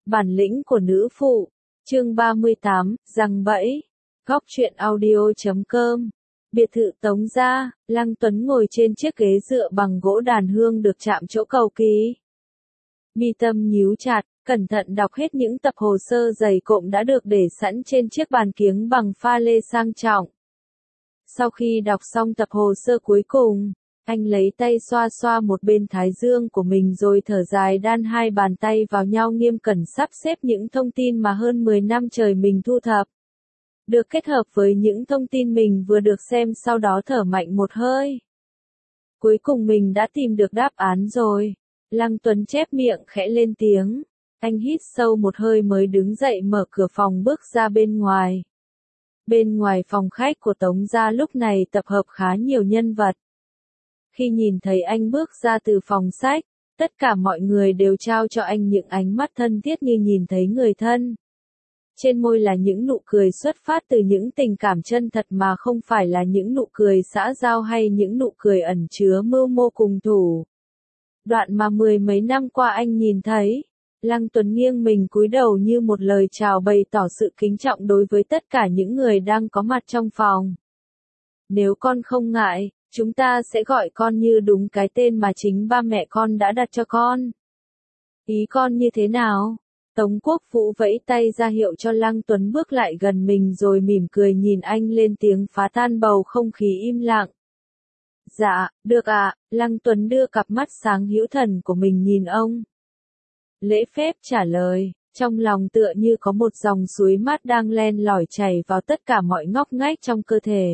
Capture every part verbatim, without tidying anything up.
Bản lĩnh của nữ phụ. Chương ba mươi tám, giăng bẫy. Góc truyện audio chấm com. Biệt thự Tống gia, Lăng Tuấn ngồi trên chiếc ghế dựa bằng gỗ đàn hương được chạm chỗ cầu kỳ. Mi tâm nhíu chặt, cẩn thận đọc hết những tập hồ sơ dày cộm đã được để sẵn trên chiếc bàn kiếng bằng pha lê sang trọng. Sau khi đọc xong tập hồ sơ cuối cùng, anh lấy tay xoa xoa một bên thái dương của mình rồi thở dài đan hai bàn tay vào nhau nghiêm cẩn sắp xếp những thông tin mà hơn mười năm trời mình thu thập. Được kết hợp với những thông tin mình vừa được xem, sau đó thở mạnh một hơi. Cuối cùng mình đã tìm được đáp án rồi. Lăng Tuấn chép miệng khẽ lên tiếng. Anh hít sâu một hơi mới đứng dậy mở cửa phòng bước ra bên ngoài. Bên ngoài phòng khách của Tống gia lúc này tập hợp khá nhiều nhân vật. Khi nhìn thấy anh bước ra từ phòng sách, tất cả mọi người đều trao cho anh những ánh mắt thân thiết như nhìn thấy người thân. Trên môi là những nụ cười xuất phát từ những tình cảm chân thật mà không phải là những nụ cười xã giao hay những nụ cười ẩn chứa mưu mô cùng thủ. Đoạn mà mười mấy năm qua anh nhìn thấy. Lăng Tuấn nghiêng mình cúi đầu như một lời chào bày tỏ sự kính trọng đối với tất cả những người đang có mặt trong phòng. Nếu con không ngại, chúng ta sẽ gọi con như đúng cái tên mà chính ba mẹ con đã đặt cho con. Ý con như thế nào? Tống Quốc Vũ vẫy tay ra hiệu cho Lăng Tuấn bước lại gần mình rồi mỉm cười nhìn anh lên tiếng phá tan bầu không khí im lặng. Dạ, được ạ, Lăng Tuấn đưa cặp mắt sáng hữu thần của mình nhìn ông. Lễ phép trả lời, trong lòng tựa như có một dòng suối mát đang len lỏi chảy vào tất cả mọi ngóc ngách trong cơ thể.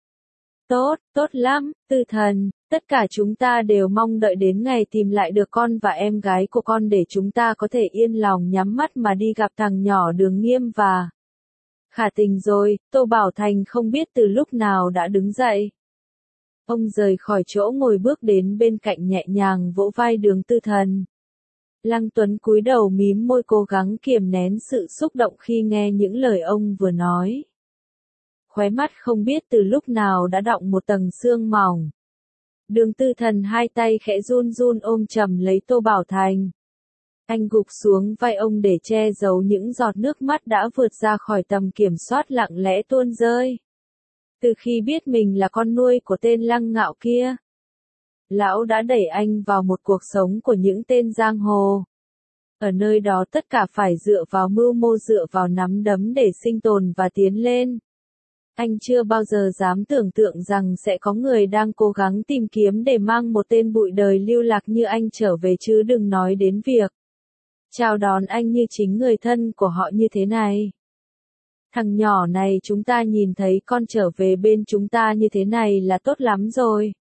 Tốt, tốt lắm, Tư Thần, tất cả chúng ta đều mong đợi đến ngày tìm lại được con và em gái của con để chúng ta có thể yên lòng nhắm mắt mà đi gặp thằng nhỏ Đường Nghiêm và Khả Tình rồi. Tô Bảo Thành không biết từ lúc nào đã đứng dậy. Ông rời khỏi chỗ ngồi bước đến bên cạnh nhẹ nhàng vỗ vai Đường Tư Thần. Lăng Tuấn cúi đầu mím môi cố gắng kiềm nén sự xúc động khi nghe những lời ông vừa nói. Khóe mắt không biết từ lúc nào đã đọng một tầng sương mỏng. Đường Tư Thần hai tay khẽ run run ôm chầm lấy Tô Bảo Thành. Anh gục xuống vai ông để che giấu những giọt nước mắt đã vượt ra khỏi tầm kiểm soát lặng lẽ tuôn rơi. Từ khi biết mình là con nuôi của tên Lăng Ngạo kia, lão đã đẩy anh vào một cuộc sống của những tên giang hồ. Ở nơi đó tất cả phải dựa vào mưu mô, dựa vào nắm đấm để sinh tồn và tiến lên. Anh chưa bao giờ dám tưởng tượng rằng sẽ có người đang cố gắng tìm kiếm để mang một tên bụi đời lưu lạc như anh trở về, chứ đừng nói đến việc chào đón anh như chính người thân của họ như thế này. Thằng nhỏ này, chúng ta nhìn thấy con trở về bên chúng ta như thế này là tốt lắm rồi.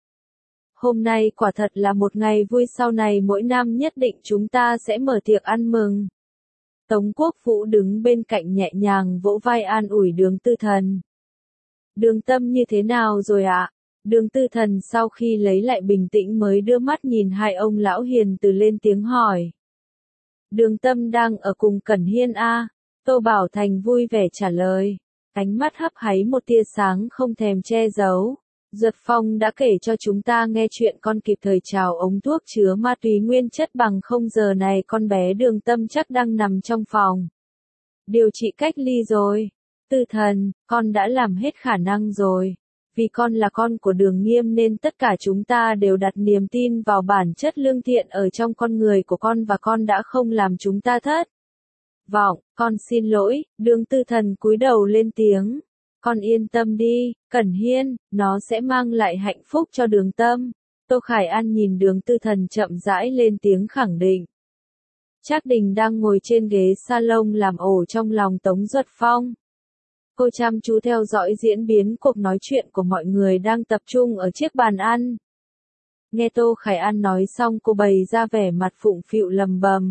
Hôm nay quả thật là một ngày vui, sau này mỗi năm nhất định chúng ta sẽ mở tiệc ăn mừng. Tống Quốc Vũ đứng bên cạnh nhẹ nhàng vỗ vai an ủi Đường Tư Thần. Đường Tâm như thế nào rồi ạ? Đường Tư Thần sau khi lấy lại bình tĩnh mới đưa mắt nhìn hai ông lão hiền từ lên tiếng hỏi. Đường Tâm đang ở cùng Cẩn Hiên a. Tô Bảo Thành vui vẻ trả lời. Ánh mắt hấp háy một tia sáng không thèm che giấu. Duật Phong đã kể cho chúng ta nghe chuyện con kịp thời trào ống thuốc chứa ma túy nguyên chất, bằng không giờ này con bé Đường Tâm chắc đang nằm trong phòng điều trị cách ly rồi. Tư Thần, con đã làm hết khả năng rồi. Vì con là con của Đường Nghiêm nên tất cả chúng ta đều đặt niềm tin vào bản chất lương thiện ở trong con người của con và con đã không làm chúng ta thất vọng. Con xin lỗi. Đường Tư Thần cúi đầu lên tiếng. Con yên tâm đi, Cẩn Hiên, nó sẽ mang lại hạnh phúc cho Đường Tâm. Tô Khải An nhìn Đường Tư Thần chậm rãi lên tiếng khẳng định. Trác Đình đang ngồi trên ghế salon làm ổ trong lòng Tống Duật Phong. Cô chăm chú theo dõi diễn biến cuộc nói chuyện của mọi người đang tập trung ở chiếc bàn ăn. Nghe Tô Khải An nói xong, cô bày ra vẻ mặt phụng phịu lầm bầm.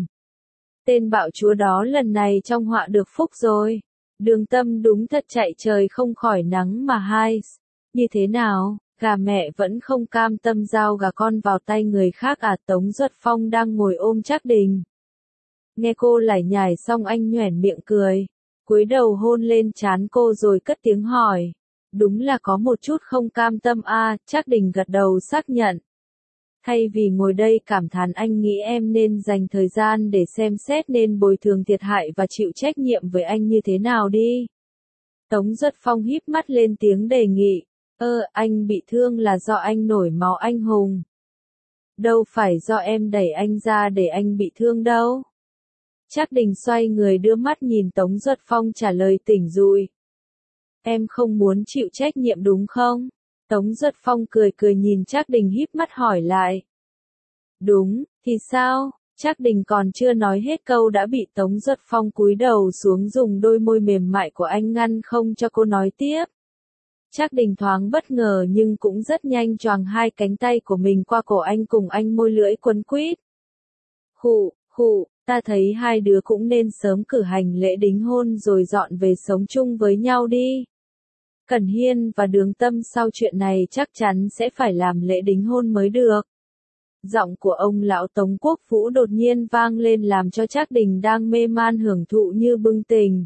Tên bạo chúa đó lần này trong họa được phúc rồi. Đường Tâm đúng thật chạy trời không khỏi nắng mà hai. Như thế nào, gà mẹ vẫn không cam tâm giao gà con vào tay người khác à? Tống Duật Phong đang ngồi ôm Trác Đình. Nghe cô lải nhải xong anh nhoẻn miệng cười. Cúi đầu hôn lên trán cô rồi cất tiếng hỏi. Đúng là có một chút không cam tâm a. À, Trác Đình gật đầu xác nhận. Thay vì ngồi đây cảm thán anh nghĩ em nên dành thời gian để xem xét nên bồi thường thiệt hại và chịu trách nhiệm với anh như thế nào đi. Tống Duật Phong híp mắt lên tiếng đề nghị. Ơ, anh bị thương là do anh nổi máu anh hùng. Đâu phải do em đẩy anh ra để anh bị thương đâu. Trác Đình xoay người đưa mắt nhìn Tống Duật Phong trả lời tỉnh rụi. Em không muốn chịu trách nhiệm đúng không? Tống Duật Phong cười cười nhìn Trác Đình híp mắt hỏi lại. Đúng, thì sao? Trác Đình còn chưa nói hết câu đã bị Tống Duật Phong cúi đầu xuống dùng đôi môi mềm mại của anh ngăn không cho cô nói tiếp. Trác Đình thoáng bất ngờ nhưng cũng rất nhanh choàng hai cánh tay của mình qua cổ anh cùng anh môi lưỡi quấn quýt. Khụ, khụ, ta thấy hai đứa cũng nên sớm cử hành lễ đính hôn rồi dọn về sống chung với nhau đi. Cẩn Hiên và Đường Tâm sau chuyện này chắc chắn sẽ phải làm lễ đính hôn mới được. Giọng của ông lão Tống Quốc Vũ đột nhiên vang lên làm cho Trác Đình đang mê man hưởng thụ như bừng tỉnh.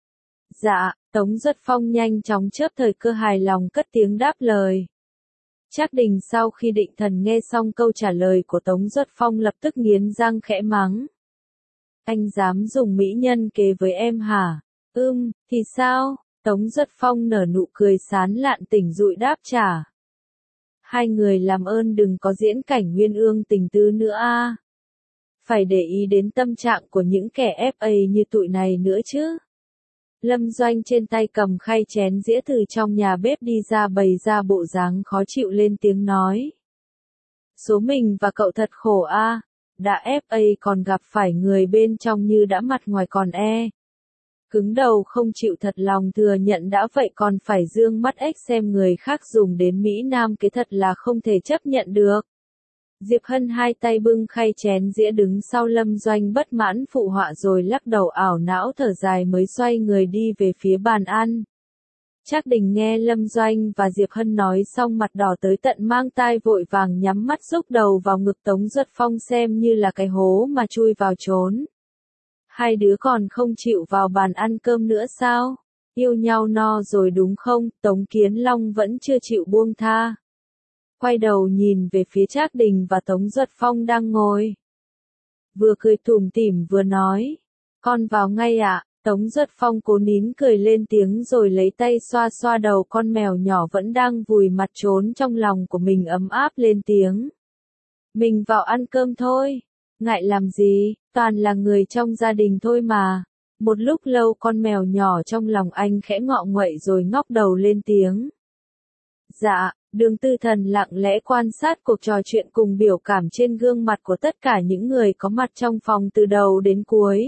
Dạ, Tống Duật Phong nhanh chóng chớp thời cơ hài lòng cất tiếng đáp lời. Trác Đình sau khi định thần nghe xong câu trả lời của Tống Duật Phong lập tức nghiến răng khẽ mắng. Anh dám dùng mỹ nhân kế với em hả? Ưm, thì sao? Tống Duật Phong nở nụ cười sán lạn tỉnh rụi đáp trả. Hai người làm ơn đừng có diễn cảnh uyên ương tình tư nữa a. Phải để ý đến tâm trạng của những kẻ ép a như tụi này nữa chứ. Lâm Doanh trên tay cầm khay chén dĩa từ trong nhà bếp đi ra bày ra bộ dáng khó chịu lên tiếng nói. Số mình và cậu thật khổ a, đã ép a còn gặp phải người bên trong như đã mặt ngoài còn e. Cứng đầu không chịu thật lòng thừa nhận đã vậy còn phải dương mắt ếch xem người khác dùng đến Mỹ Nam kế thật là không thể chấp nhận được. Diệp Hân hai tay bưng khay chén dĩa đứng sau Lâm Doanh bất mãn phụ họa rồi lắc đầu ảo não thở dài mới xoay người đi về phía bàn ăn. Trác Đình nghe Lâm Doanh và Diệp Hân nói xong mặt đỏ tới tận mang tai vội vàng nhắm mắt rúc đầu vào ngực Tống Duật Phong xem như là cái hố mà chui vào trốn. Hai đứa còn không chịu vào bàn ăn cơm nữa sao? Yêu nhau no rồi đúng không? Tống Kiến Long vẫn chưa chịu buông tha. Quay đầu nhìn về phía Trác Đình và Tống Duật Phong đang ngồi. Vừa cười tủm tỉm vừa nói. Con vào ngay ạ. À? Tống Duật Phong cố nín cười lên tiếng rồi lấy tay xoa xoa đầu con mèo nhỏ vẫn đang vùi mặt trốn trong lòng của mình ấm áp lên tiếng. Mình vào ăn cơm thôi. Ngại làm gì, toàn là người trong gia đình thôi mà. Một lúc lâu con mèo nhỏ trong lòng anh khẽ ngọ nguậy rồi ngóc đầu lên tiếng. Dạ, Đường Tư Thần lặng lẽ quan sát cuộc trò chuyện cùng biểu cảm trên gương mặt của tất cả những người có mặt trong phòng từ đầu đến cuối.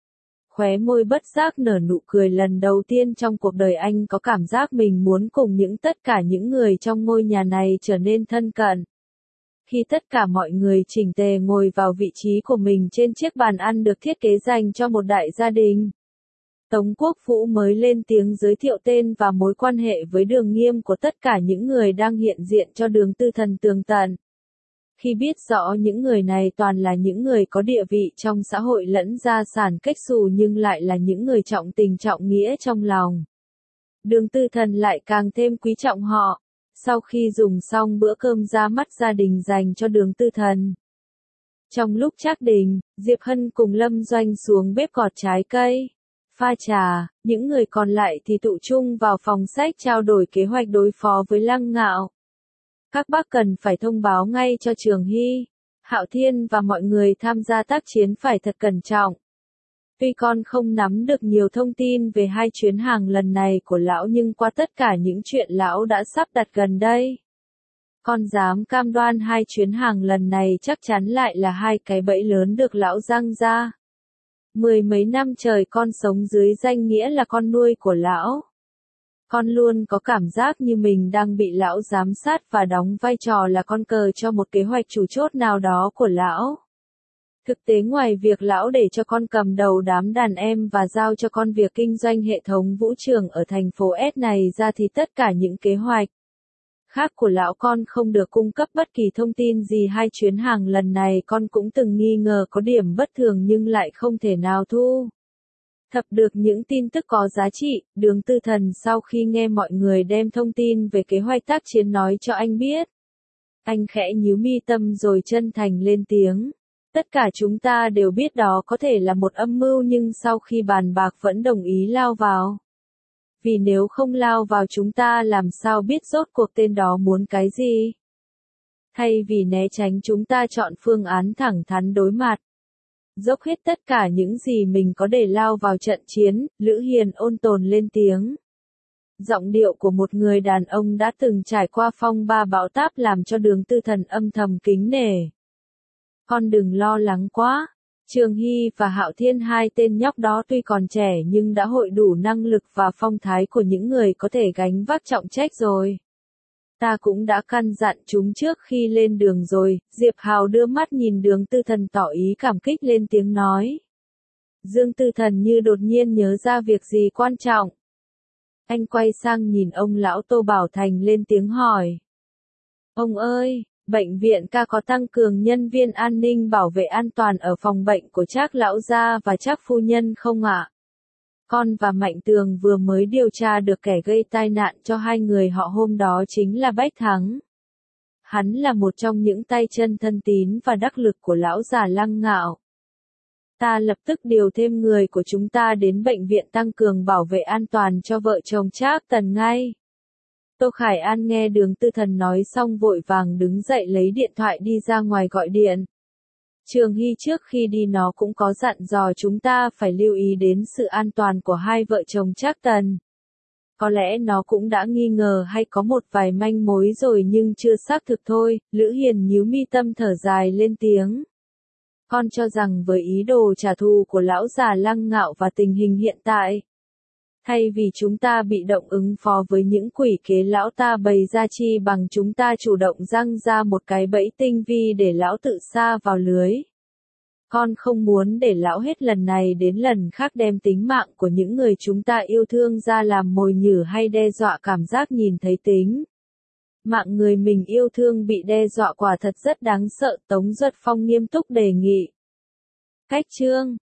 Khóe môi bất giác nở nụ cười lần đầu tiên trong cuộc đời anh có cảm giác mình muốn cùng những tất cả những người trong ngôi nhà này trở nên thân cận. Khi tất cả mọi người chỉnh tề ngồi vào vị trí của mình trên chiếc bàn ăn được thiết kế dành cho một đại gia đình, Tống Quốc Vũ mới lên tiếng giới thiệu tên và mối quan hệ với Đường Nghiêm của tất cả những người đang hiện diện cho Đường Tư Thần tường tận. Khi biết rõ những người này toàn là những người có địa vị trong xã hội lẫn gia sản cách xù nhưng lại là những người trọng tình trọng nghĩa trong lòng, Đường Tư Thần lại càng thêm quý trọng họ. Sau khi dùng xong bữa cơm ra mắt gia đình dành cho Đường Tư Thần. Trong lúc Trác Đình, Diệp Hân cùng Lâm Doanh xuống bếp gọt trái cây, pha trà, những người còn lại thì tụ chung vào phòng sách trao đổi kế hoạch đối phó với Lăng Ngạo. Các bác cần phải thông báo ngay cho Trường Hy, Hạo Thiên và mọi người tham gia tác chiến phải thật cẩn trọng. Tuy con không nắm được nhiều thông tin về hai chuyến hàng lần này của lão nhưng qua tất cả những chuyện lão đã sắp đặt gần đây, con dám cam đoan hai chuyến hàng lần này chắc chắn lại là hai cái bẫy lớn được lão giăng ra. Mười mấy năm trời con sống dưới danh nghĩa là con nuôi của lão. Con luôn có cảm giác như mình đang bị lão giám sát và đóng vai trò là con cờ cho một kế hoạch chủ chốt nào đó của lão. Thực tế ngoài việc lão để cho con cầm đầu đám đàn em và giao cho con việc kinh doanh hệ thống vũ trường ở thành phố S này ra thì tất cả những kế hoạch khác của lão con không được cung cấp bất kỳ thông tin gì. Hai chuyến hàng lần này con cũng từng nghi ngờ có điểm bất thường nhưng lại không thể nào thu thập được những tin tức có giá trị. Đường Tư Thần sau khi nghe mọi người đem thông tin về kế hoạch tác chiến nói cho anh biết, Anh khẽ nhíu mi tâm rồi chân thành lên tiếng. Tất cả chúng ta đều biết đó có thể là một âm mưu nhưng sau khi bàn bạc vẫn đồng ý lao vào. Vì nếu không lao vào chúng ta làm sao biết rốt cuộc tên đó muốn cái gì? Thay vì né tránh chúng ta chọn phương án thẳng thắn đối mặt. Dốc hết tất cả những gì mình có để lao vào trận chiến, Lữ Hiền ôn tồn lên tiếng. Giọng điệu của một người đàn ông đã từng trải qua phong ba bão táp làm cho Đường Tư Thần âm thầm kính nể. Con đừng lo lắng quá. Trường Hy và Hạo Thiên, hai tên nhóc đó tuy còn trẻ nhưng đã hội đủ năng lực và phong thái của những người có thể gánh vác trọng trách rồi. Ta cũng đã căn dặn chúng trước khi lên đường rồi. Diệp Hào đưa mắt nhìn Đường Tư Thần tỏ ý cảm kích lên tiếng nói. Dương Tư Thần như đột nhiên nhớ ra việc gì quan trọng. Anh quay sang nhìn ông lão Tô Bảo Thành lên tiếng hỏi. Ông ơi, bệnh viện ca có tăng cường nhân viên an ninh bảo vệ an toàn ở phòng bệnh của Trác lão gia và Trác phu nhân không ạ? Con và Mạnh Tường vừa mới điều tra được kẻ gây tai nạn cho hai người họ hôm đó chính là Bách Thắng. Hắn là một trong những tay chân thân tín và đắc lực của lão già Lăng Ngạo. Ta lập tức điều thêm người của chúng ta đến bệnh viện tăng cường bảo vệ an toàn cho vợ chồng Trác Tần ngay. Tô Khải An nghe Đường Tư Thần nói xong vội vàng đứng dậy lấy điện thoại đi ra ngoài gọi điện. Trường Hy trước khi đi nó cũng có dặn dò chúng ta phải lưu ý đến sự an toàn của hai vợ chồng Trác Tần. Có lẽ nó cũng đã nghi ngờ hay có một vài manh mối rồi nhưng chưa xác thực thôi. Lữ Hiền nhíu mi tâm thở dài lên tiếng. Con cho rằng với ý đồ trả thù của lão già Lăng Ngạo và tình hình hiện tại, thay vì chúng ta bị động ứng phó với những quỷ kế lão ta bày ra chi bằng chúng ta chủ động răng ra một cái bẫy tinh vi để lão tự sa vào lưới. Con không muốn để lão hết lần này đến lần khác đem tính mạng của những người chúng ta yêu thương ra làm mồi nhử hay đe dọa cảm giác nhìn thấy tính mạng người mình yêu thương bị đe dọa quả thật rất đáng sợ. Tống Duật Phong nghiêm túc đề nghị. Cách chương